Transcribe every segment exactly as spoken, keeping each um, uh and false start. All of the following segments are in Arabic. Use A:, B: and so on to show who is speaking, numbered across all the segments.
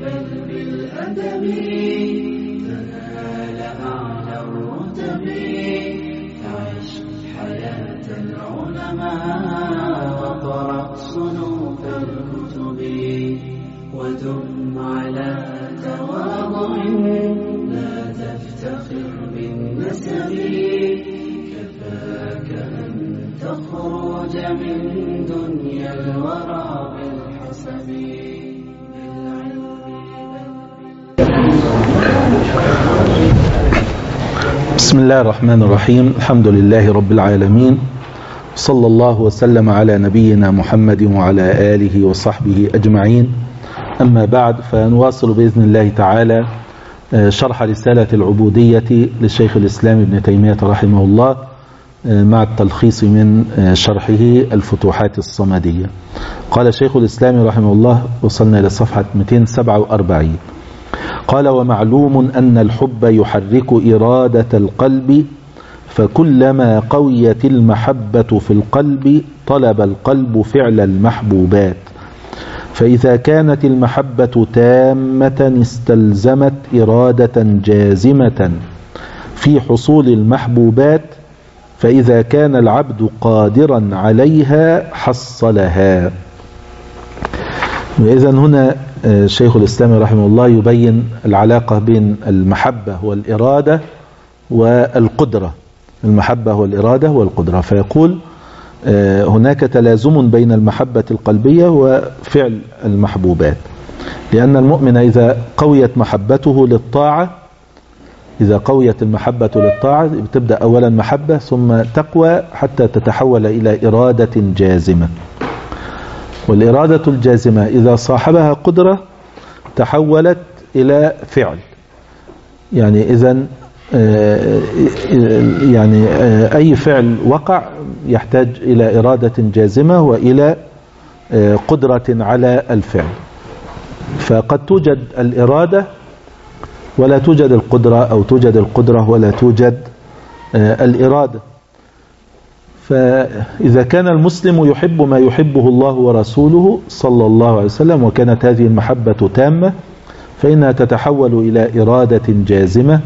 A: بل بالأدب تنال أعلى الرتب. عش حياة العلماء وقرأ صنوف الكتب، ودم على تواضع لا تفتخر بالنسب. كفاك أن تخرج من دنيا الورى بالحسب.
B: بسم الله الرحمن الرحيم. الحمد لله رب العالمين، صلى الله وسلم على نبينا محمد وعلى آله وصحبه أجمعين. أما بعد، فنواصل بإذن الله تعالى شرح رسالة العبودية للشيخ الإسلام ابن تيمية رحمه الله مع التلخيص من شرحه الفتوحات الصمدية. قال شيخ الإسلام رحمه الله، وصلنا إلى صفحة مئتين وسبعة وأربعين، قال: ومعلوم أن الحب يحرك إرادة القلب، فكلما قويت المحبة في القلب طلب القلب فعل المحبوبات، فإذا كانت المحبة تامة استلزمت إرادة جازمة في حصول المحبوبات، فإذا كان العبد قادرا عليها حصلها. وإذن هنا شيخ الإسلام رحمه الله يبين العلاقة بين المحبة والإرادة والقدرة. المحبة والإرادة والقدرة، فيقول هناك تلازم بين المحبة القلبية وفعل المحبوبات، لأن المؤمن إذا قويت محبته للطاعة إذا قويت المحبة للطاعة تبدأ أولا محبة ثم تقوى حتى تتحول إلى إرادة جازمة. والإرادة الجازمة إذا صاحبها قدرة تحولت إلى فعل. يعني إذن يعني أي فعل وقع يحتاج إلى إرادة جازمة وإلى قدرة على الفعل. فقد توجد الإرادة ولا توجد القدرة، أو توجد القدرة ولا توجد الإرادة. فإذا كان المسلم يحب ما يحبه الله ورسوله صلى الله عليه وسلم، وكانت هذه المحبة تامة، فإنها تتحول إلى إرادة جازمة،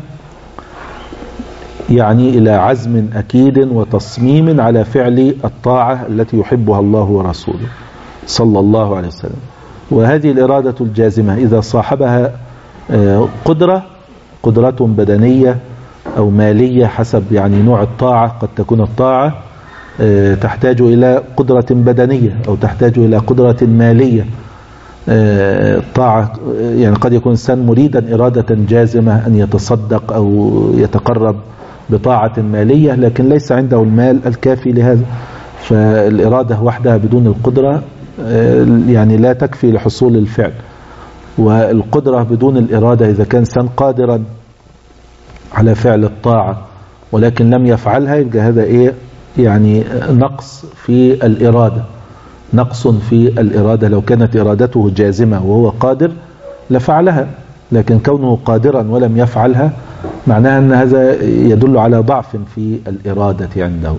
B: يعني إلى عزم أكيد وتصميم على فعل الطاعة التي يحبها الله ورسوله صلى الله عليه وسلم. وهذه الإرادة الجازمة إذا صاحبها قدرة قدرة بدنية أو مالية حسب يعني نوع الطاعة، قد تكون الطاعة تحتاج إلى قدرة بدنية أو تحتاج إلى قدرة مالية. الطاعة يعني قد يكون إنسان مريدا إرادة جازمة أن يتصدق أو يتقرب بطاعة مالية، لكن ليس عنده المال الكافي لهذا، فالإرادة وحدها بدون القدرة يعني لا تكفي لحصول الفعل. والقدرة بدون الإرادة، إذا كان إنسان قادرا على فعل الطاعة ولكن لم يفعلها، يبقى هذا إيه؟ يعني نقص في الإرادة نقص في الإرادة. لو كانت إرادته جازمة وهو قادر لفعلها، لكن كونه قادرا ولم يفعلها معناها أن هذا يدل على ضعف في الإرادة عنده.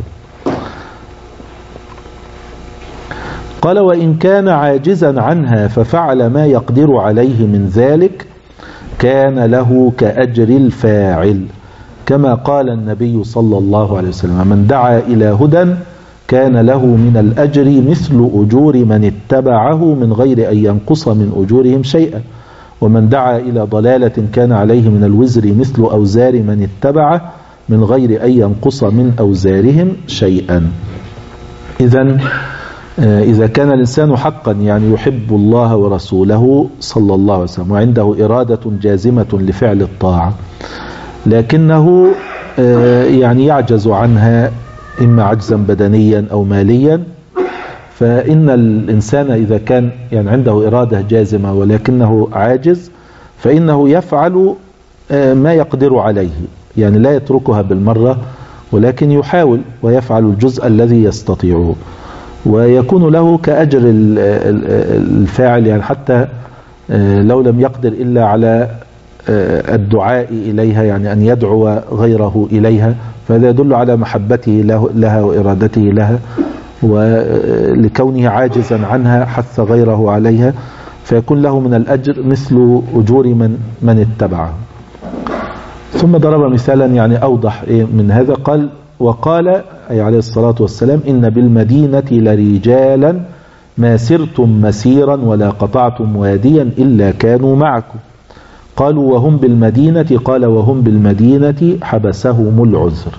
B: قال: وإن كان عاجزا عنها ففعل ما يقدر عليه من ذلك كان له كأجر الفاعل، كما قال النبي صلى الله عليه وسلم: من دعا إلى هدى كان له من الأجر مثل أجور من اتبعه من غير أن ينقص من أجورهم شيئا، ومن دعا إلى ضلالة كان عليه من الوزر مثل أوزار من اتبعه من غير أن ينقص من أوزارهم شيئا. إذن إذا كان الإنسان حقا يعني يحب الله ورسوله صلى الله عليه وسلم وعنده إرادة جازمة لفعل الطاعة، لكنه يعني يعجز عنها إما عجزا بدنيا أو ماليا، فإن الإنسان إذا كان يعني عنده إرادة جازمة ولكنه عاجز فإنه يفعل ما يقدر عليه، يعني لا يتركها بالمرة ولكن يحاول ويفعل الجزء الذي يستطيعه، ويكون له كأجر الفاعل، يعني حتى لو لم يقدر إلا على الدعاء إليها، يعني أن يدعو غيره إليها، فهذا يدل على محبته لها وإرادته لها، ولكونه عاجزا عنها حث غيره عليها، فيكون له من الأجر مثل أجور من من اتبعه. ثم ضرب مثالا يعني أوضح من هذا، قال وقال أي عليه الصلاة والسلام إن بالمدينة لرجالا ما سرتم مسيرا ولا قطعتم واديا إلا كانوا معكم. قالوا وهم بالمدينة؟ قال وهم بالمدينة حبسهم العذر.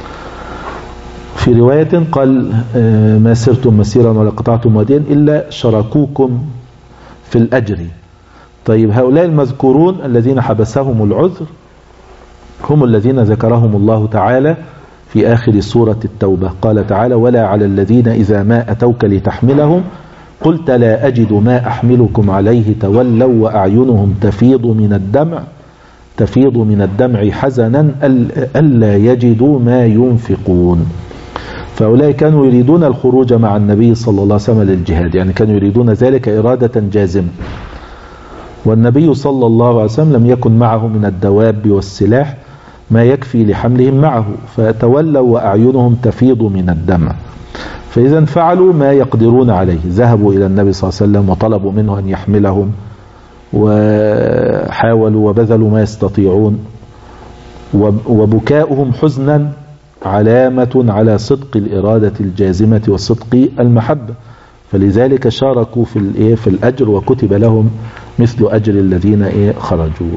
B: في رواية قال ما سرتم مسيرا ولا قطعتم واديا إلا شركوكم في الأجر. طيب هؤلاء المذكورون الذين حبسهم العذر هم الذين ذكرهم الله تعالى في آخر سورة التوبة. قال تعالى ولا على الذين إذا ما أتوك لتحملهم قلت لا أجد ما أحملكم عليه تولوا وأعينهم تفيض من الدمع تفيض من الدمع حزنا ألا يجدوا ما ينفقون. فأولئك كانوا يريدون الخروج مع النبي صلى الله عليه وسلم للجهاد، يعني كانوا يريدون ذلك إرادة جازمة، والنبي صلى الله عليه وسلم لم يكن معه من الدواب والسلاح ما يكفي لحملهم معه، فتولوا وأعينهم تفيض من الدمع. فإذا فعلوا ما يقدرون عليه، ذهبوا إلى النبي صلى الله عليه وسلم وطلبوا منه أن يحملهم، وحاولوا وبذلوا ما يستطيعون، وبكاؤهم حزنا علامة على صدق الإرادة الجازمة وصدق المحبة، فلذلك شاركوا في في الأجر وكتب لهم مثل أجر الذين خرجوا.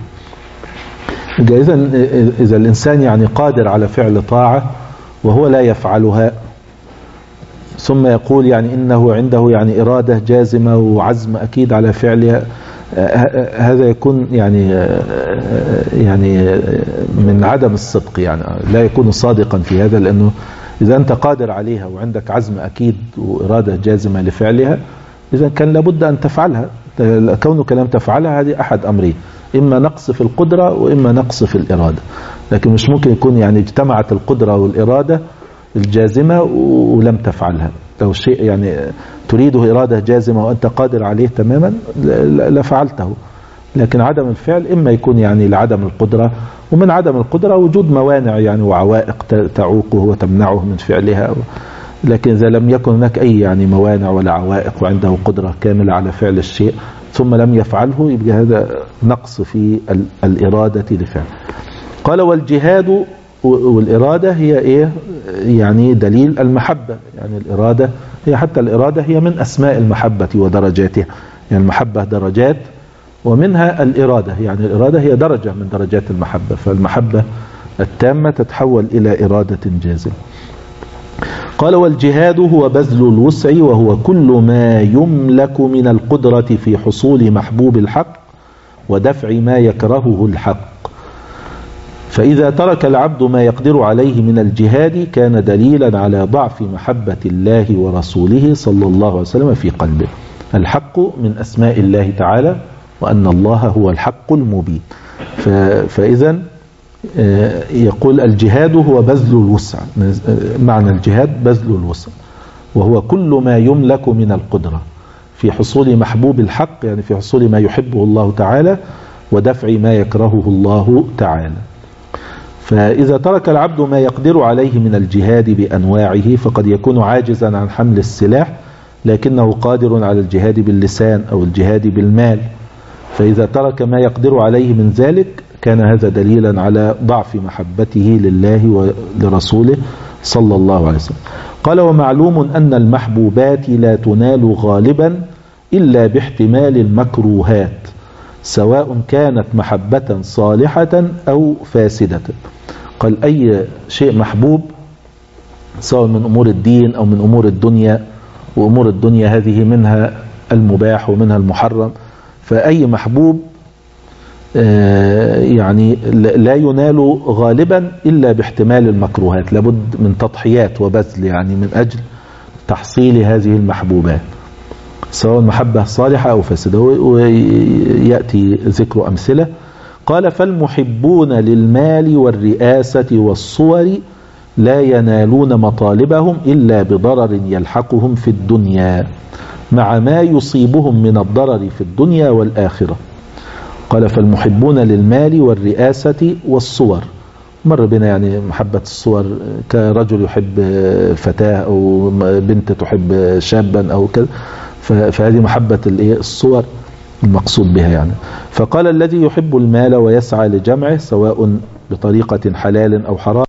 B: إذا إذا الإنسان يعني قادر على فعل طاعة وهو لا يفعلها، ثم يقول يعني إنه عنده يعني إرادة جازمة وعزم أكيد على فعلها، هذا يكون يعني يعني من عدم الصدق، يعني لا يكون صادقا في هذا، لأنه إذا أنت قادر عليها وعندك عزم أكيد وإرادة جازمة لفعلها إذا كان لابد أن تفعلها. كونك لم تفعلها هذه أحد أمرين، إما نقص في القدرة وإما نقص في الإرادة، لكن مش ممكن يكون يعني اجتمعت القدرة والإرادة الجازمة ولم تفعلها. لو شيء يعني تريده إرادة جازمة وأنت قادر عليه تماما لفعلته، لكن عدم الفعل إما يكون يعني لعدم القدرة، ومن عدم القدرة وجود موانع يعني وعوائق تعوقه وتمنعه من فعلها، لكن إذا لم يكن هناك أي يعني موانع ولا عوائق وعنده قدرة كاملة على فعل الشيء ثم لم يفعله يبقى هذا نقص في الإرادة لفعل. قال والجهاد والإرادة هي إيه؟ يعني دليل المحبة، يعني الإرادة هي حتى الإرادة هي من أسماء المحبة ودرجاتها، يعني المحبة درجات ومنها الإرادة، يعني الإرادة هي درجة من درجات المحبة، فالمحبة التامة تتحول إلى إرادة جازمة. قال والجهاد هو بذل الوسع وهو كل ما يملك من القدرة في حصول محبوب الحق ودفع ما يكرهه الحق، فإذا ترك العبد ما يقدر عليه من الجهاد كان دليلا على ضعف محبة الله ورسوله صلى الله عليه وسلم في قلبه. الحق من أسماء الله تعالى وأن الله هو الحق المبين، فإذا يقول الجهاد هو بذل الوسع، معنى الجهاد بذل الوسع وهو كل ما يملك من القدرة في حصول محبوب الحق، يعني في حصول ما يحبه الله تعالى ودفع ما يكرهه الله تعالى. فإذا ترك العبد ما يقدر عليه من الجهاد بأنواعه فقد يكون عاجزا عن حمل السلاح لكنه قادر على الجهاد باللسان أو الجهاد بالمال، فإذا ترك ما يقدر عليه من ذلك كان هذا دليلا على ضعف محبته لله ولرسوله صلى الله عليه وسلم. قال ومعلوم أن المحبوبات لا تنال غالبا إلا باحتمال المكروهات سواء كانت محبة صالحة أو فاسدة. قال أي شيء محبوب سواء من أمور الدين أو من أمور الدنيا، وأمور الدنيا هذه منها المباح ومنها المحرم، فأي محبوب يعني لا ينال غالبا إلا باحتمال المكروهات، لابد من تضحيات وبذل يعني من أجل تحصيل هذه المحبوبات سواء محبة صالحة أو فاسدة، ويأتي ذكر أمثلة. قال فالمحبون للمال والرئاسة والصور لا ينالون مطالبهم إلا بضرر يلحقهم في الدنيا مع ما يصيبهم من الضرر في الدنيا والآخرة. قال فالمحبون للمال والرئاسة والصور، مر بنا يعني محبة الصور كرجل يحب فتاة أو بنت تحب شابا أو كذا، فهذه محبة الصور المقصود بها يعني. فقال الذي يحب المال ويسعى لجمعه سواء بطريقة حلال أو حرام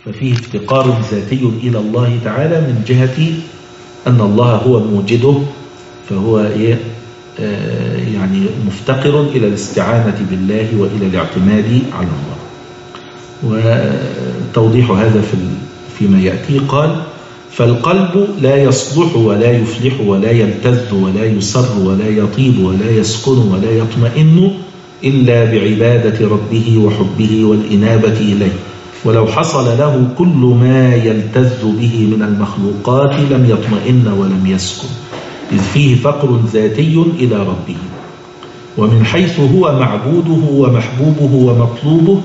B: ففيه افتقار ذاتي إلى الله تعالى من جهة أن الله هو موجده، فهو إيه آه يعني مفتقر إلى الاستعانة بالله وإلى الاعتماد على الله. وتوضيح هذا في فيما يأتي قال: فالقلب لا يصلح ولا يفلح ولا يلتذ ولا يسر ولا يطيب ولا يسكن ولا يطمئن إلا بعبادة ربه وحبه والإنابة إليه، ولو حصل له كل ما يلتذ به من المخلوقات لم يطمئن ولم يسكن، إذ فيه فقر ذاتي إلى ربه. ومن حيث هو معبوده ومحبوبه ومطلوبه،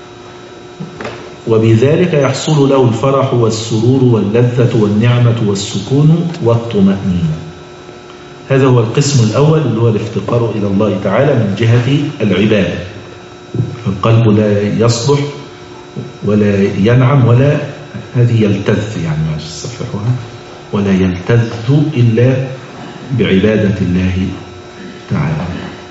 B: وبذلك يحصل له الفرح والسرور واللذة والنعمة والسكون والطمأنينة. هذا هو القسم الأول اللي هو الافتقار إلى الله تعالى من جهة العبادة. فالقلب لا يصلح ولا ينعم ولا هذه يلتذ، يعني ما يصفحها، ولا يلتذ إلا بعبادة الله تعالى.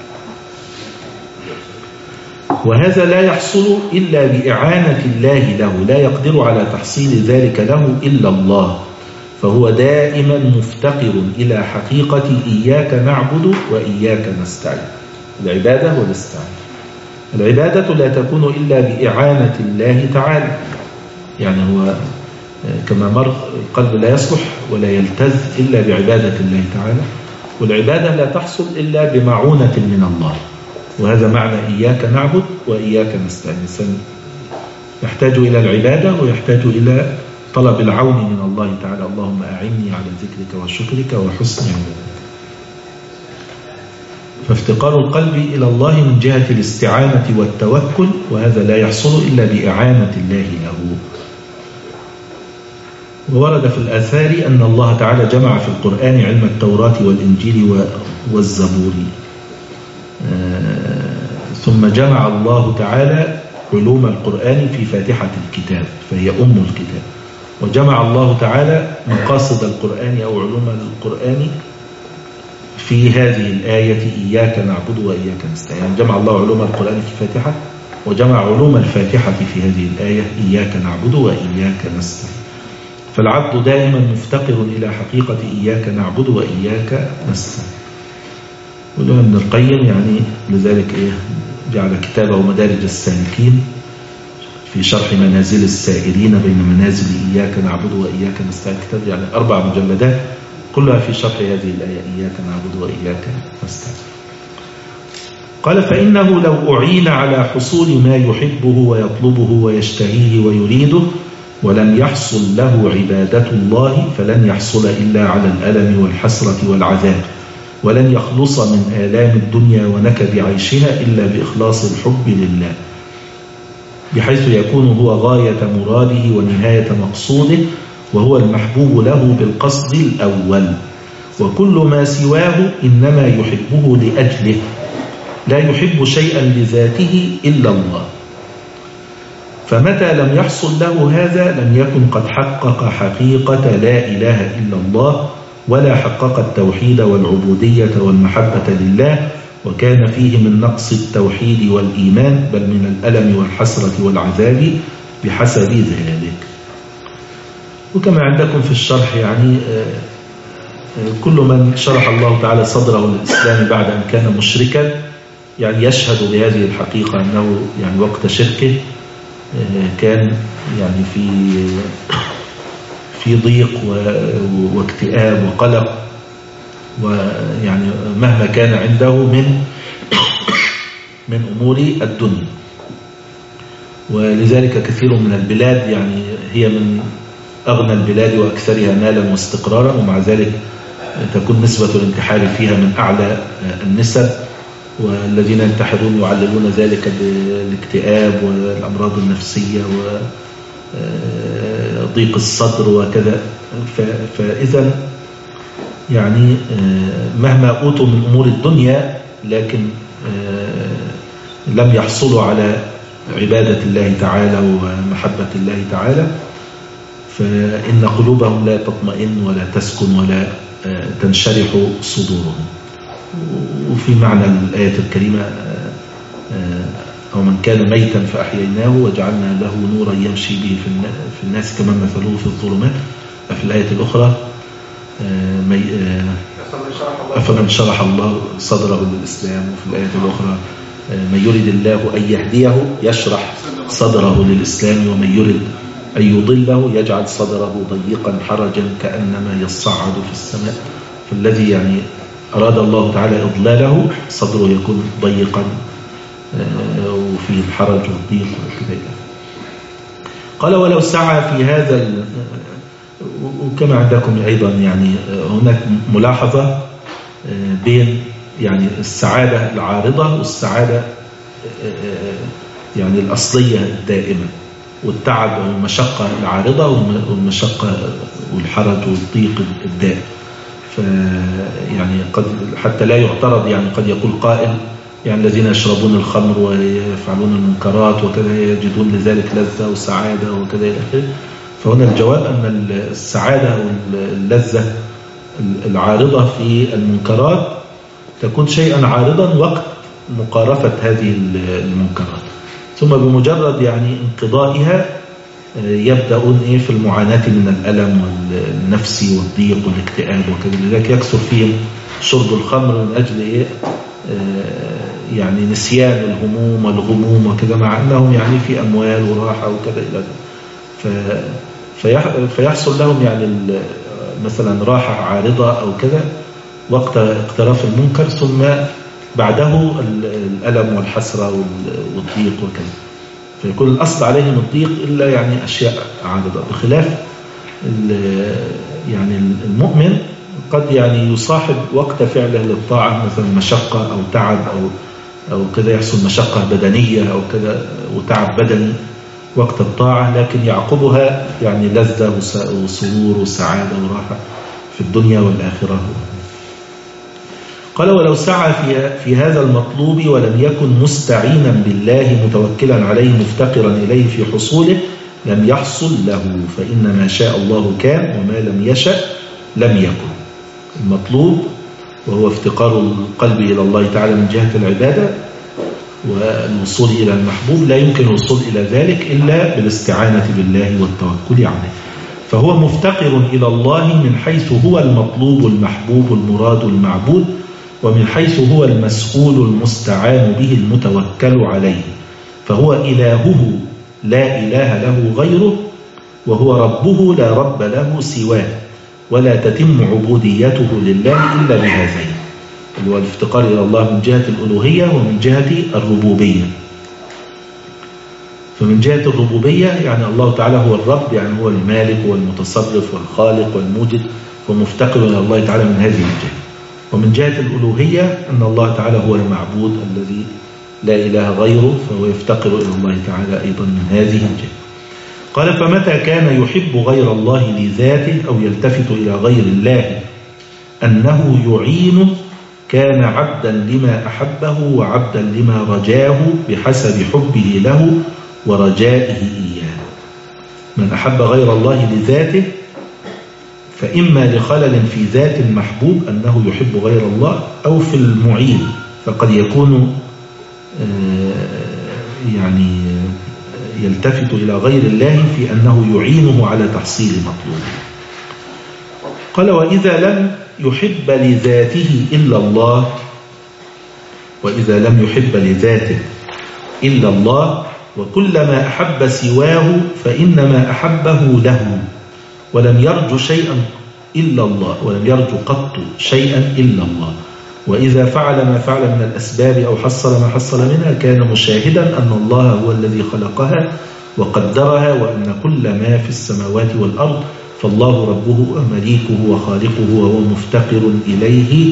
B: وهذا لا يحصل إلا بإعانة الله له، لا يقدر على تحصيل ذلك له إلا الله، فهو دائما مفتقر إلى حقيقة إياك نعبد وإياك نستعين. العبادة والاستعانة. العبادة لا تكون إلا بإعانة الله تعالى، يعني هو كما مر القلب لا يصلح ولا يلتذ إلا بعبادة الله تعالى، والعبادة لا تحصل إلا بمعونة من الله، وهذا معنى إياك نعبد وإياك نستعين. الإنسان يحتاج إلى العبادة ويحتاج إلى طلب العون من الله تعالى. اللهم أعني على ذكرك وشكرك وحسن عبادتك. فافتقار القلب إلى الله من جهة الاستعانة والتوكل، وهذا لا يحصل إلا بإعانة الله له. وورد في الآثار أن الله تعالى جمع في القرآن علم التوراة والإنجيل والزبور، ثم جمع الله تعالى علوم القرآن في فاتحة الكتاب فهي أم الكتاب، وجمع الله تعالى مقاصد القرآن أو علوم القرآن في هذه الآية إياك نعبد وإياك نستعين. يعني جمع الله علوم القرآن في الفاتحة، وجمع علوم الفاتحة في هذه الآية إياك نعبد وإياك نستعين. فالعبد دائما مفتقر إلى حقيقة إياك نعبد وإياك نستعين. ولو ابن القيم يعني لذلك إيه جعل كتابه مدارج السالكين في شرح منازل السائرين بين منازل إياك نعبد وإياك نستعين، كتاب يعني أربع مجلدات كلها في شرح هذه الآية إياك نعبد وإياك نستعين. قال: فإنه لو أعين على حصول ما يحبه ويطلبه ويشتهيه ويريده ولم يحصل له عبادة الله فلن يحصل إلا على الألم والحسرة والعذاب، ولن يخلص من آلام الدنيا ونكد عيشها إلا بإخلاص الحب لله، بحيث يكون هو غاية مراده ونهاية مقصوده، وهو المحبوب له بالقصد الأول، وكل ما سواه إنما يحبه لأجله، لا يحب شيئا لذاته إلا الله. فمتى لم يحصل له هذا لم يكن قد حقق حقيقة لا إله إلا الله، ولا حقق التوحيد والعبودية والمحبة لله، وكان فيه من نقص التوحيد والإيمان، بل من الألم والحسرة والعذاب بحسب ذلك. وكما عندكم في الشرح يعني كل من شرح الله تعالى صدره للإسلام بعد أن كان مشركا يعني يشهد بهذه الحقيقة أنه يعني وقت شركه كان يعني في في ضيق واكتئاب وقلق، ويعني مهما كان عنده من من أمور الدنيا. ولذلك كثير من البلاد يعني هي من أغنى البلاد وأكثرها مالا واستقرارا، ومع ذلك تكون نسبة الانتحار فيها من أعلى النسب، والذين ينتحرون يعللون ذلك بالاكتئاب والأمراض النفسية وضيق الصدر وكذا. فإذا يعني مهما أوتوا من أمور الدنيا لكن لم يحصلوا على عبادة الله تعالى ومحبة الله تعالى، فإن قلوبهم لا تطمئن ولا تسكن ولا تنشرح صدورهم. وفي معنى الآية الكريمة أو من كان ميتا فأحييناه وجعلنا له نورا يمشي به في الناس كمن مثله في الظلمات. في الآية الأخرى أفمن شرح الله صدره للإسلام. وفي الآية الأخرى من يريد الله أن يهديه يشرح صدره للإسلام ومن يريد أن يضله يجعل صدره ضيقا حرجا كأنما يصعد في السماء. فالذي يعني أراد الله تعالى إضلاله صدره يكون ضيقا وفي الحرج والضيق وكذا. قال ولو سعى في هذا، وكما عندكم أيضا يعني هناك ملاحظة بين يعني السعادة العارضة والسعادة يعني الأصلية الدائمة، والتعب والمشقة العارضة والمشقة والحرج والضيق الدائم. فيعني قد حتى لا يعترض، يعني قد يقول قائل يعني الذين يشربون الخمر ويفعلون المنكرات وكذا يجدون لذلك لذة وسعادة وكذا إلى آخره. فهنا الجواب أن السعادة واللذة العارضة في المنكرات تكون شيئا عارضا وقت مقارفة هذه المنكرات، ثم بمجرد يعني انقضائها يبدأون إيه في المعاناة من الألم والنفسي والضيق والاكتئاب وكذا. لذلك يكثر فيهم شرب الخمر من أجل إيه يعني نسيان الهموم والغموم وكذا، مع أنهم يعني في أموال وراحة وكذا إلى ذلك. فيحصل لهم يعني مثلا راحة عارضة أو كذا وقت اقتراف المنكر، ثم بعده الألم والحسرة والضيق وكذا. فيكون الأصل عليهم الضيق إلا يعني أشياء عارضة، بخلاف يعني المؤمن قد يعني يصاحب وقت فعله للطاعة مثلا مشقة أو تعب أو أو كذا، يحصل مشقة بدنية أو كذا وتعب بدني وقت الطاعة، لكن يعقبها يعني لذة وسرور وسعادة وراحة في الدنيا والآخرة. قال ولو سعى في في هذا المطلوب ولم يكن مستعينا بالله متوكلا عليه مفتقرا إليه في حصوله لم يحصل له، فإن ما شاء الله كان وما لم يشأ لم يكن. المطلوب وهو افتقار القلب إلى الله تعالى من جهة العبادة والوصول إلى المحبوب، لا يمكن الوصول إلى ذلك إلا بالاستعانة بالله والتوكل عليه. فهو مفتقر إلى الله من حيث هو المطلوب المحبوب المراد المعبود، ومن حيث هو المسؤول المستعان به المتوكل عليه. فهو إلهه لا إله له غيره، وهو ربه لا رب له سواه، ولا تتم عبوديته لله إلا بهذين، اللي هو الافتقار إلى الله من جهة الألوهية ومن جهة الربوبية. فمن جهة الربوبية يعني الله تعالى هو الرب، يعني هو المالك والمتصرف والخالق والموجد، فمفتقر إلى الله تعالى من هذه الجهة. ومن جهة الألوهية أن الله تعالى هو المعبود الذي لا إله غيره، فهو يفتقر إلى الله تعالى أيضا من هذه الجهة. قال فمتى كان يحب غير الله لذاته أو يلتفت إلى غير الله أنه يعينه كان عبدا لما أحبه وعبدا لما رجاه بحسب حبه له ورجائه إياه. من أحب غير الله لذاته فإما لخلل في ذات المحبوب أنه يحب غير الله، أو في المعين، فقد يكون يعني يلتفت إلى غير الله في أنه يعينه على تحصيل مطلوبه. قال وإذا لم يحب لذاته إلا الله وإذا لم يحب لذاته إلا الله وكلما أحب سواه فإنما أحبه له، ولم يرجو شيئا إلا الله ولم يرجو قط شيئا إلا الله. وإذا فعل ما فعل من الأسباب أو حصل ما حصل منها كان مشاهدا أن الله هو الذي خلقها وقدرها، وأن كل ما في السماوات والأرض فالله ربه ومليكه وخالقه وهو مفتقر إليه،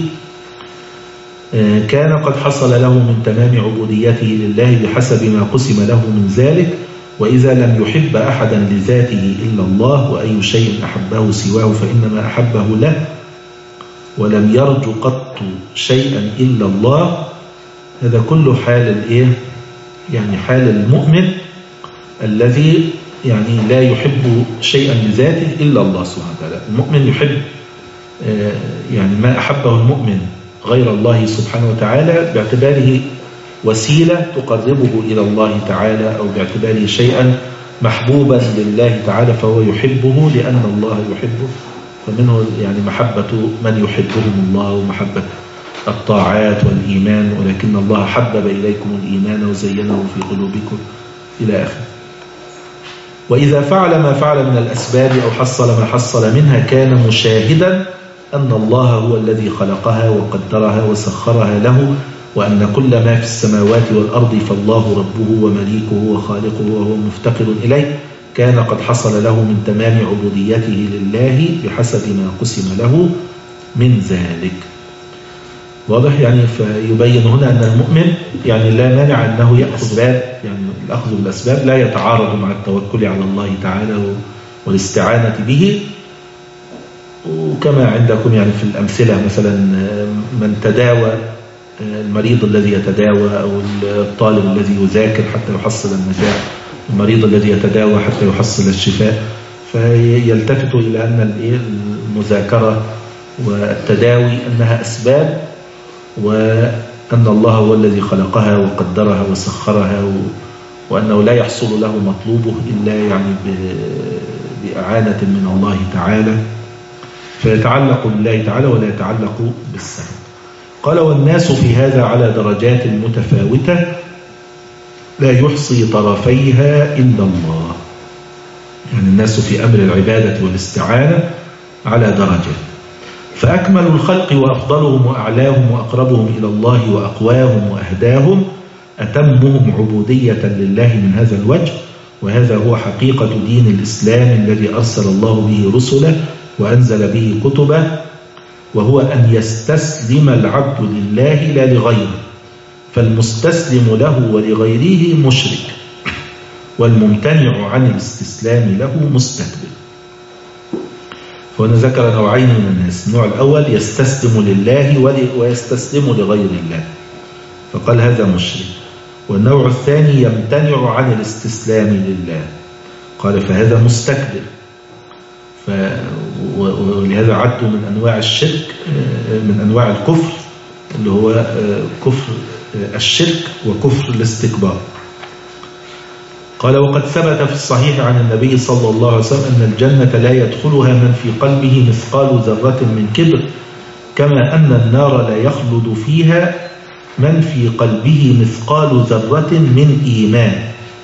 B: كان قد حصل له من تمام عبوديته لله بحسب ما قسم له من ذلك. وإذا لم يحب أحدا لذاته إلا الله وأي شيء أحبه سواه فإنما أحبه له، ولم يرجو قط شيئا إلا الله. هذا كله حال الإيه؟ يعني حال المؤمن الذي يعني لا يحب شيئا لذاته إلا الله سبحانه وتعالى. المؤمن يحب يعني ما أحبه المؤمن غير الله سبحانه وتعالى باعتباره وسيلة تقربه إلى الله تعالى، أو باعتباره شيئا محبوبا لله تعالى فهو يحبه لأن الله يحبه. فمنه يعني محبة من يحبهم الله ومحبة الطاعات والإيمان، ولكن الله حبب إليكم الإيمان وزينه في قلوبكم إلى آخره. وإذا فعل ما فعل من الأسباب أو حصل ما حصل منها كان مشاهدا أن الله هو الذي خلقها وقدرها وسخرها له، وأن كل ما في السماوات والأرض فالله ربه ومليكه وخالقه وهو مفتقر إليه، كان قد حصل له من تمام عبوديته لله بحسب ما قسم له من ذلك. واضح؟ يعني فيبين هنا أن المؤمن يعني لا مانع أنه يأخذ باب، يعني الأخذ بالأسباب لا يتعارض مع التوكل على الله تعالى والاستعانة به. وكما عندكم يعني في الأمثلة مثلا من تداوى، المريض الذي يتداوى، أو الطالب الذي يذاكر حتى يحصل النجاح، المريض الذي يتداوى حتى يحصل الشفاء، فيلتفت إلى أن المذاكرة والتداوي أنها أسباب، وأن الله هو الذي خلقها وقدرها وسخرها، وأنه لا يحصل له مطلوبه إلا يعني بإعانة من الله تعالى، فيتعلق بالله تعالى ولا يتعلق بالسبب. قال والناس في هذا على درجات متفاوتة لا يحصي طرفيها إلا الله. يعني الناس في أمر العبادة والاستعانة على درجات، فأكمل الخلق وأفضلهم وأعلاهم وأقربهم إلى الله وأقواهم وأهداهم أتمهم عبودية لله من هذا الوجه. وهذا هو حقيقة دين الإسلام الذي أرسل الله به رسله وأنزل به كتبه، وهو أن يستسلم العبد لله لا لغيره، فالمستسلم له ولغيره مشرك، والممتنع عن الاستسلام له مستكبر. فهنا ذكر نوعين من الناس: النوع الأول يستسلم لله ويستسلم لغير الله، فقال هذا مشرك. والنوع الثاني يمتنع عن الاستسلام لله، قال فهذا مستكبر. ولهذا عدوا من أنواع الشرك، من أنواع الكفر، اللي هو كفر الشرك وكفر الاستكبار. قال وقد ثبت في الصحيح عن النبي صلى الله عليه وسلم أن الجنة لا يدخلها من في قلبه مثقال ذرة من كبر، كما أن النار لا يخلد فيها من في قلبه مثقال ذرة من إيمان،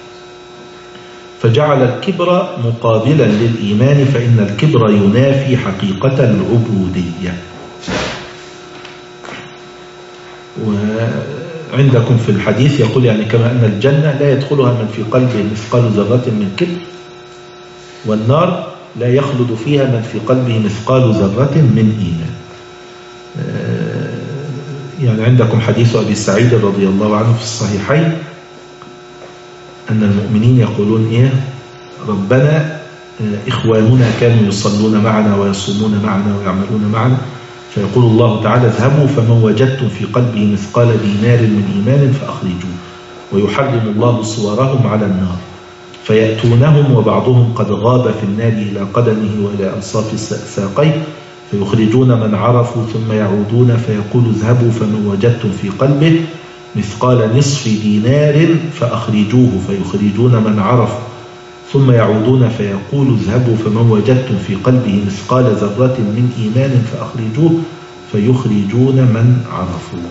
B: فجعل الكبر مقابلا للإيمان، فإن الكبر ينافي حقيقة العبودية. وعندكم في الحديث يقول يعني كما أن الجنة لا يدخلها من في قلبه مثقال ذرة من كبر، والنار لا يخلد فيها من في قلبه مثقال ذرة من إيمان. يعني عندكم حديث أبي سعيد رضي الله عنه في الصحيحين أن المؤمنين يقولون إيه: ربنا إخواننا كانوا يصلون معنا ويصومون معنا ويعملون معنا، فيقول الله تعالى: اذهبوا فمن وجدتم في قلبه مثقال دينار من إيمان فأخرجوه، ويحرم الله صورهم على النار، فيأتونهم وبعضهم قد غاب في النار إلى قدمه وإلى أنصاف ساقيه، فيخرجون من عرفوا ثم يعودون فيقول: اذهبوا فمن وجدتم في قلبه مثقال نصف دينار فأخرجوه، فيخرجون من عرفوا ثم يعودون فيقول: اذهبوا فمن وجدتم في قلبه مثقال ذرة من إيمان فأخرجوه، فيخرجون من عرفوا.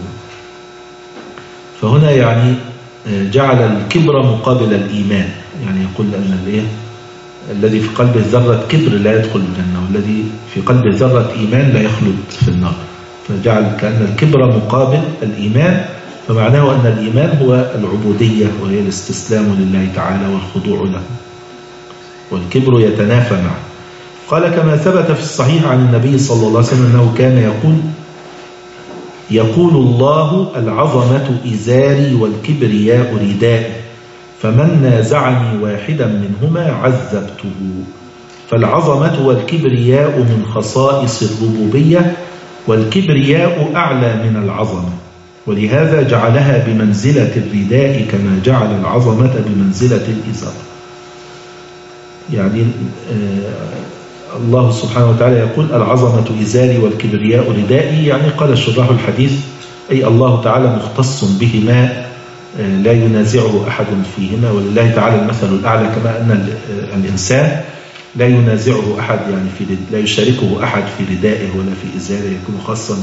B: فهنا يعني جعل الكبر مقابل الإيمان، يعني يقول أن الايه الذي في قلبه ذرة كبر لا يدخل الجنة، والذي في قلبه ذرة إيمان لا يخلد في النار، فجعل كأن الكبر مقابل الإيمان، فمعناه أن الإيمان هو العبودية وهي الاستسلام لله تعالى والخضوع له، والكبر يتنافى معه. قال كما ثبت في الصحيح عن النبي صلى الله عليه وسلم أنه كان يقول: يقول الله العظمة إزاري والكبرياء ردائي، فمن نازعني واحدا منهما عذبته. فالعظمة والكبرياء من خصائص الربوبية، والكبرياء أعلى من العظمة، ولهذا جعلها بمنزلة الرداء كما جعل العظمة بمنزلة الإزار. يعني آه الله سبحانه وتعالى يقول: العظمة إزاري والكبرياء ردائي، يعني قال شراح الحديث أي الله تعالى مختص بهما لا ينازعه أحد فيهما، ولله تعالى المثل الأعلى، كما أن الإنسان لا ينازعه أحد، يعني في لا يشاركه أحد في ردائه ولا في إزاره، يكون خاصا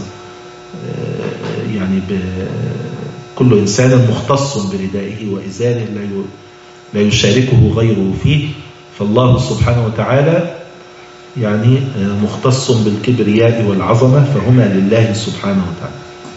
B: يعني كل إنسان مختص بردائه وإزاره لا يشاركه غيره فيه. فالله سبحانه وتعالى يعني مختص بالكبرياء والعظمة، فهما لله سبحانه وتعالى.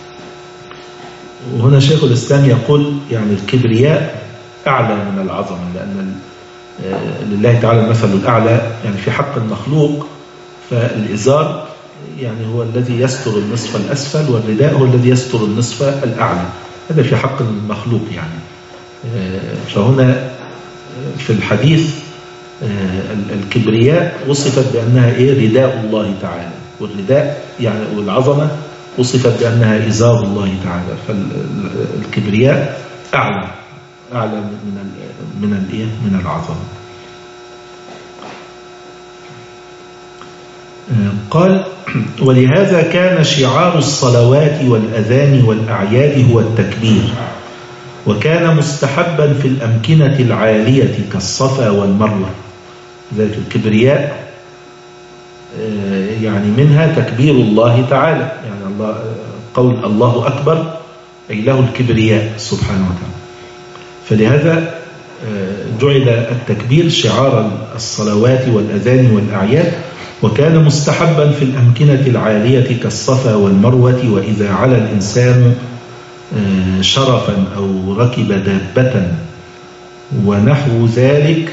B: وهنا شيخ الإسلام يقول يعني الكبرياء أعلى من العظمة، لأن لله تعالى المثل الأعلى يعني في حق المخلوق، فالإزار يعني هو الذي يستر النصف الأسفل، والرداء هو الذي يستر النصف الأعلى، هذا في حق المخلوق يعني. فهنا في الحديث الكبرياء وصفت بأنها إيه؟ رداء الله تعالى، والرداء يعني والعظمة وصفت بأنها إزار الله تعالى. فالكبرياء أعلى أعلى من من الإيه؟ من العظمة. قال: ولهذا كان شعار الصلوات والأذان والأعياد هو التكبير، وكان مستحبا في الأمكنة العالية كالصفا والمروة. ذلك الكبرياء يعني منها تكبير الله تعالى، يعني الله قول الله أكبر أي له الكبرياء سبحانه وتعالى. فلهذا جعل التكبير شعار الصلوات والأذان والأعياد، وكان مستحبا في الأمكنة العالية كالصفا والمروة، وإذا علا الإنسان شرفا أو ركب دابة ونحو ذلك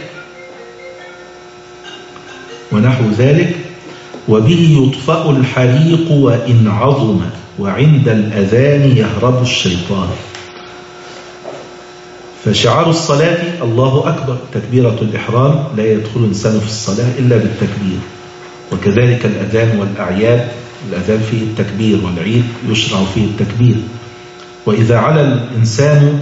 B: ونحو ذلك وبه يطفأ الحريق وإن عظم، وعند الأذان يهرب الشيطان. فشعار الصلاة الله أكبر، تكبيرة الإحرام، لا يدخل الإنسان في الصلاة إلا بالتكبير. وكذلك الأذان والأعياد، الأذان فيه التكبير، والعيد يشرع فيه التكبير. وإذا على الإنسان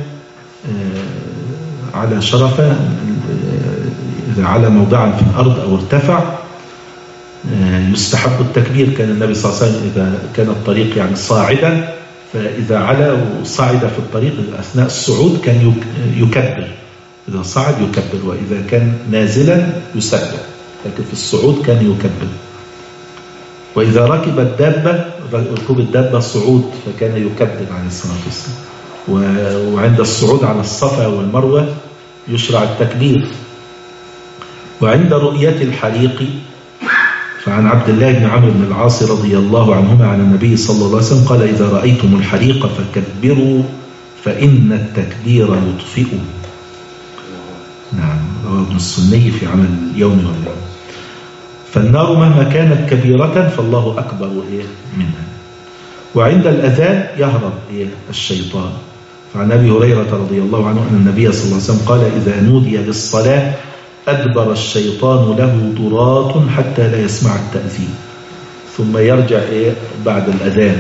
B: على شرفه، إذا على موضعا في الأرض أو ارتفع، يستحب التكبير. كان النبي صلى الله عليه وسلم إذا كان الطريق يعني صاعدا، فإذا على وصعد في الطريق أثناء الصعود كان يكبر، إذا صعد يكبر، وإذا كان نازلا يسبح، لكن في الصعود كان يكبر. وإذا ركب الدابة، ركوب الدابة صعود، فكان يكبر عليه الصلاة والسلام. وعند الصعود على الصفا والمروة يشرع التكبير. وعند رؤية الحريق، فعن عبد الله بن عمرو بن العاص رضي الله عنهما عن النبي صلى الله عليه وسلم قال: إذا رأيتم الحريق فكبروا فإن التكبير يطفئه. نعم، رواه ابن السني في عمل اليوم والليلة. فالنار مهما كانت كبيرة فالله أكبر إيه منها. وعند الأذان يهرب إيه الشيطان. فعن أبي هريرة رضي الله عنه أن النبي صلى الله عليه وسلم قال: إذا نودي للصلاة أدبر الشيطان له ضراط حتى لا يسمع التأذين، ثم يرجع إيه بعد الأذان.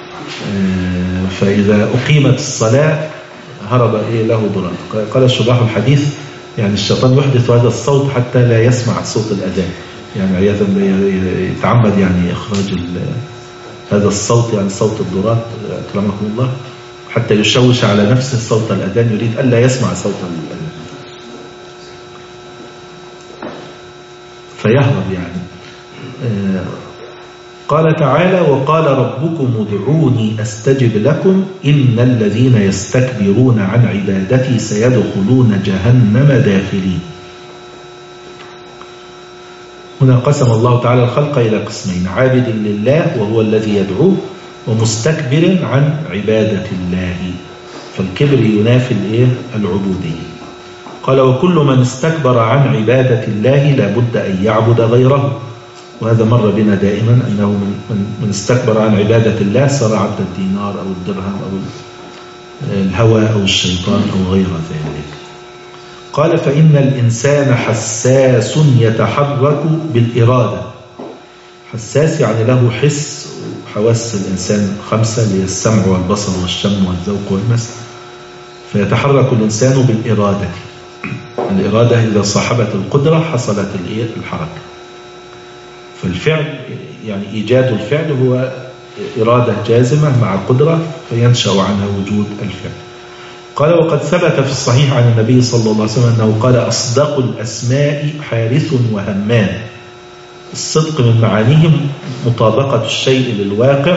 B: فإذا أقيمت الصلاة هرب إيه له ضراط. قال شراح الحديث يعني الشيطان يحدث هذا الصوت حتى لا يسمع صوت الأذان، يعني عياذا يتعمد يعني إخراج هذا الصوت، يعني صوت الضراط أكرمكم الله، حتى يشوش على نفسه صوت الأذان، يريد ألا يسمع صوت الأذان فيهرب يعني. قال تعالى: وقال ربكم ادعوني أستجب لكم إن الذين يستكبرون عن عبادتي سيدخلون جهنم داخلين. هنا قسم الله تعالى الخلق إلى قسمين: عابد لله وهو الذي يدعوه، ومستكبر عن عبادة الله. فالكبر ينافي العبودية. قال: وكل من استكبر عن عبادة الله لابد أن يعبد غيره. وهذا مر بنا دائما أنه من, من استكبر عن عبادة الله صار عبد الدينار أو الدرهم أو الهوى أو الشيطان أو غير ذلك. قال: فإن الإنسان حساس يتحرك بالإرادة. حساس يعني له حس، وحواس الإنسان خمسة اللي هي السمع والبصر والشم والذوق والمس، فيتحرك الإنسان بالإرادة. الإرادة إذا صاحبت القدرة حصلت الحركة. فالفعل يعني إيجاد الفعل هو إرادة جازمة مع قدرة، فينشأ عنها وجود الفعل. قال وقد ثبت في الصحيح عن النبي صلى الله عليه وسلم أنه قال أصدق الأسماء حارث وهمام. الصدق من معانيهم مطابقة الشيء للواقع،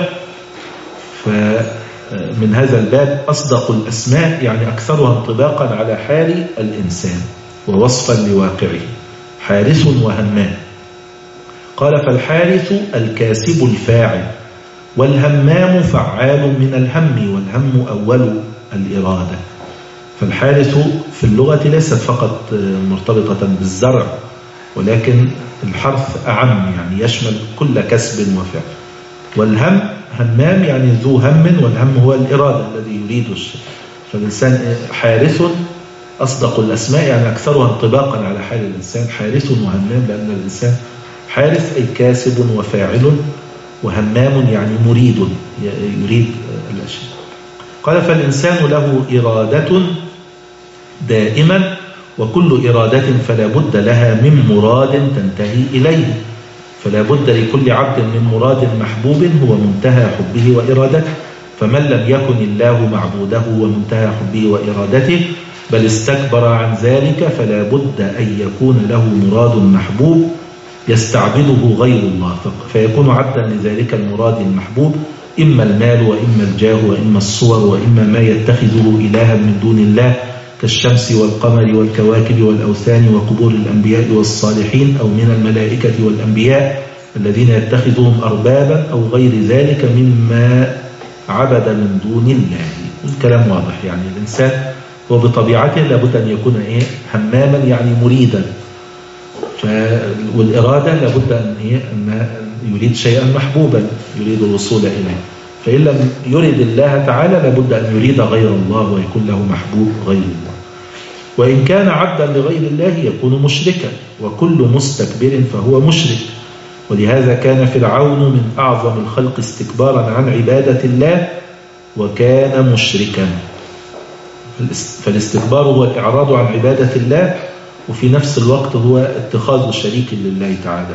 B: فمن هذا الباب أصدق الأسماء يعني أكثرها انطباقا على حال الإنسان ووصفا لواقعه، حارث وهمام. قال فالحارث الكاسب الفاعل، والهمام فعال من الهم، والهم أول الإرادة. فالحارث في اللغة ليست فقط مرتبطة بالزرع، ولكن الحرث أعم يعني يشمل كل كسب وفعل. والهم همام يعني ذو هم، والهم هو الإرادة الذي يريد الشيء. فالإنسان حارث أصدق الأسماء يعني أكثرها انطباقا على حال الإنسان، حارث وهمام، لأن الإنسان حارث أي كاسب وفاعل، وهمام يعني مريد يريد الأشياء. قال فالإنسان له إرادة دائما، وكل إرادة فلا بد لها من مراد تنتهي إليه، فلا بد لكل عبد من مراد محبوب هو منتهى حبه وإرادته. فمن لم يكن الله معبوده ومنتهى حبه وإرادته بل استكبر عن ذلك فلا بد أن يكون له مراد محبوب يستعبده غير الله، فيكون عبدا لذلك المراد المحبوب، إما المال وإما الجاه وإما الصور وإما ما يتخذه إلها من دون الله كالشمس والقمر والكواكب والأوثان وقبور الأنبياء والصالحين، أو من الملائكة والأنبياء الذين يتخذهم أربابا، أو غير ذلك مما عبد من دون الله. الكلام واضح، يعني الإنسان هو بطبيعته لابد أن يكون إيه هماما يعني مريدا، والإرادة لابد أن إيه أن يريد شيئا محبوبا يريد الوصول إليه. فإن لم يرد الله تعالى لابد أن يريد غير الله ويكون له محبوب غير الله. وإن كان عبدا لغير الله يكون مشركا، وكل مستكبر فهو مشرك. ولهذا كان فرعون من أعظم الخلق استكبارا عن عبادة الله وكان مشركا. فالاستكبار هو الإعراض عن عبادة الله، وفي نفس الوقت هو اتخاذ شريك لله تعالى.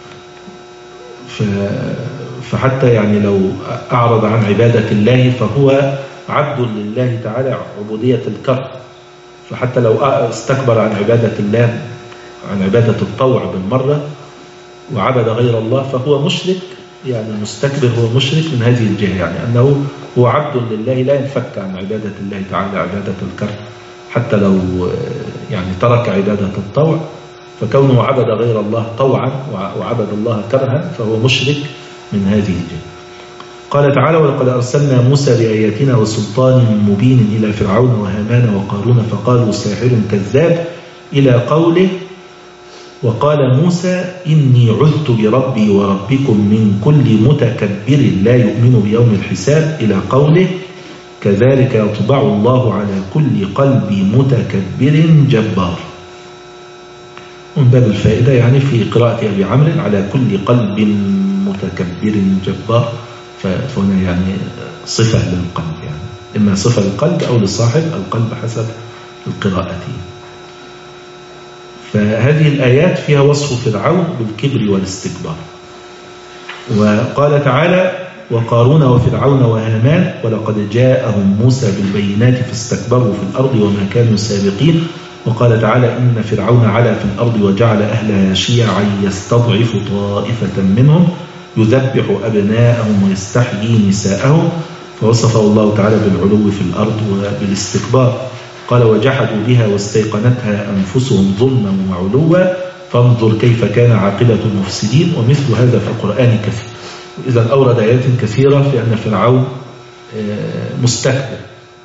B: فحتى يعني لو أعرض عن عبادة الله فهو عبد لله تعالى عبودية الكره. فحتى لو استكبر عن عبادة الله عن عبادة الطوع بالمرة وعبد غير الله فهو مشرك، يعني المستكبر هو مشرك من هذه الجهة، يعني أنه هو عبد لله لا ينفك عن عبادة الله تعالى عبادة الكره، حتى لو يعني ترك عبادة الطوع، فكونه عبد غير الله طوعا وعبد الله كرها فهو مشرك من هذه الجهة. قال تعالى ولقد أرسلنا موسى بآياتنا وسلطان مبين إلى فرعون وهامان وقارون فقالوا ساحر كذاب، إلى قوله وقال موسى إني عذت بربي وربكم من كل متكبر لا يؤمن بيوم الحساب، إلى قوله كذلك يطبع الله على كل قلب متكبر جبار. من باب الفائدة يعني في قراءة أبي عمرو على كل قلب متكبر جبار، فهنا يعني صفة للقلب، يعني إما صفة للقلب أو لصاحب القلب حسب القراءة. فهذه الآيات فيها وصف فرعون بالكبر والاستكبار. وقال تعالى وقارون وفرعون وهامان ولقد جاءهم موسى بالبينات فاستكبروا في الأرض وما كانوا سابقين. وقال تعالى إن فرعون علا في الأرض وجعل أهلها شيعا يستضعف طائفة منهم يذبح أبناءهم ويستحيي نساءهم، فوصفه الله تعالى بالعلو في الأرض وبالاستكبار. قال وجحدوا بها واستيقنتها أنفسهم ظلما وعلوا فانظر كيف كان عاقبة المفسدين. ومثل هذا في القرآن كثير. إذا أورد آيات كثيرة في أن فرعون مستكبر.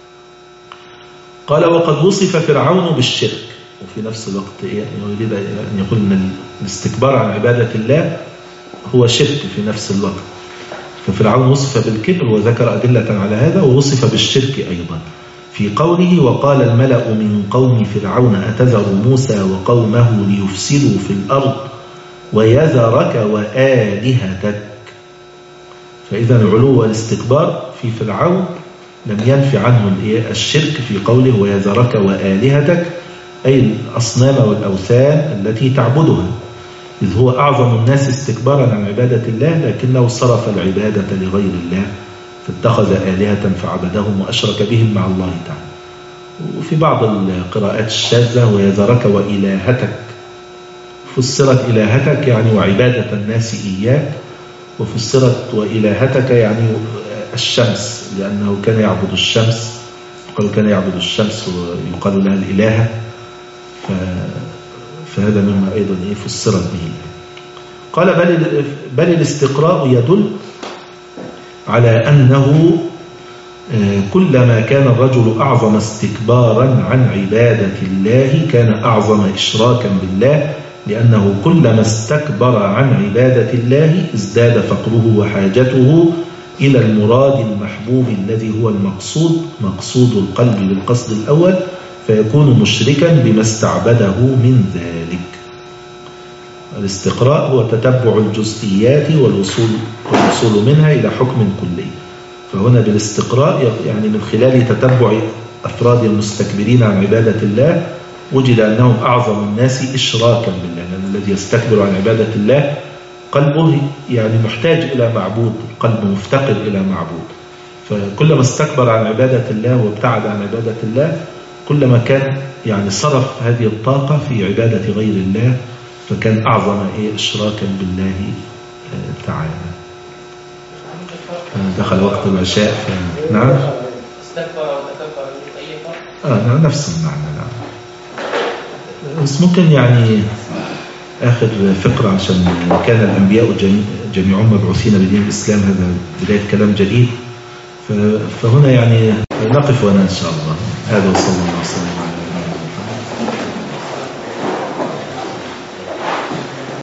B: قال وقد وصف فرعون بالشرك، وفي نفس الوقت يريد أن يقول أن الاستكبار عن عبادة الله هو شرك في نفس الوقت. ففرعون وصف بالكبر وذكر أدلة على هذا، ووصف بالشرك أيضا في قوله وقال الملأ من قوم فرعون أتذر موسى وقومه ليفسدوا في الأرض ويذرك وآلهتك. فإذا العلو والاستكبار في فرعون لم ينفي عنه الشرك في قوله ويذرك وآلهتك، أي الأصنام والأوثان التي تعبدها، إذ هو أعظم الناس استكبارا عن عبادة الله، لكنه صرف العبادة لغير الله فاتخذ آلهة فعبدهم وأشرك بهم مع الله تعالى. وفي بعض القراءات الشاذة ويذرك وإلهتك، فسرت إلهتك يعني وعبادة الناس إياك، وفسرت وإلهتك يعني الشمس، لأنه كان يعبد الشمس، قالوا كان يعبد الشمس ويقال لها الإلهة، فهذا مما أيضا فسرت به. قال بل, بل الاستقراء يدل على أنه كلما كان الرجل أعظم استكبارا عن عبادة الله كان أعظم إشراكا بالله، لأنه كلما استكبر عن عبادة الله ازداد فقره وحاجته إلى المراد المحبوب الذي هو المقصود، مقصود القلب بالقصد الأول، فيكون مشركا بما استعبده من ذلك. الاستقراء هو تتبع الجزئيات والوصول, والوصول منها إلى حكم كلي. فهنا بالاستقراء يعني من خلال تتبع أفراد المستكبرين عن عبادة الله وجد أنهم أعظم الناس إشراكا بالله، لأن الذي يستكبر عن عبادة الله قلبه يعني محتاج إلى معبود، قلبه مفتقر إلى معبود، فكلما استكبر عن عبادة الله وابتعد عن عبادة الله كلما كان يعني صرف هذه الطاقة في عبادة غير الله، فكان أعظم إيه إشراكا بالله تعالى. دخل وقت العشاء ف... نعم
C: استكبر وتكبر أي فرق؟
B: آه نفس المعنى. نعم بس ممكن يعني آخر فقرة، عشان كان الأنبياء جميعهم مبعوثين بدين الإسلام، هذا بداية كلام جديد، فهنا يعني نقف هنا إن شاء الله. هذا وصلى الله وسلم.